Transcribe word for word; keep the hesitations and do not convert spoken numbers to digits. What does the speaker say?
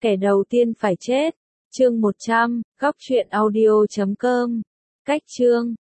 Kẻ đầu tiên phải chết. Chương một trăm, góc truyện audio chấm com. Cách chương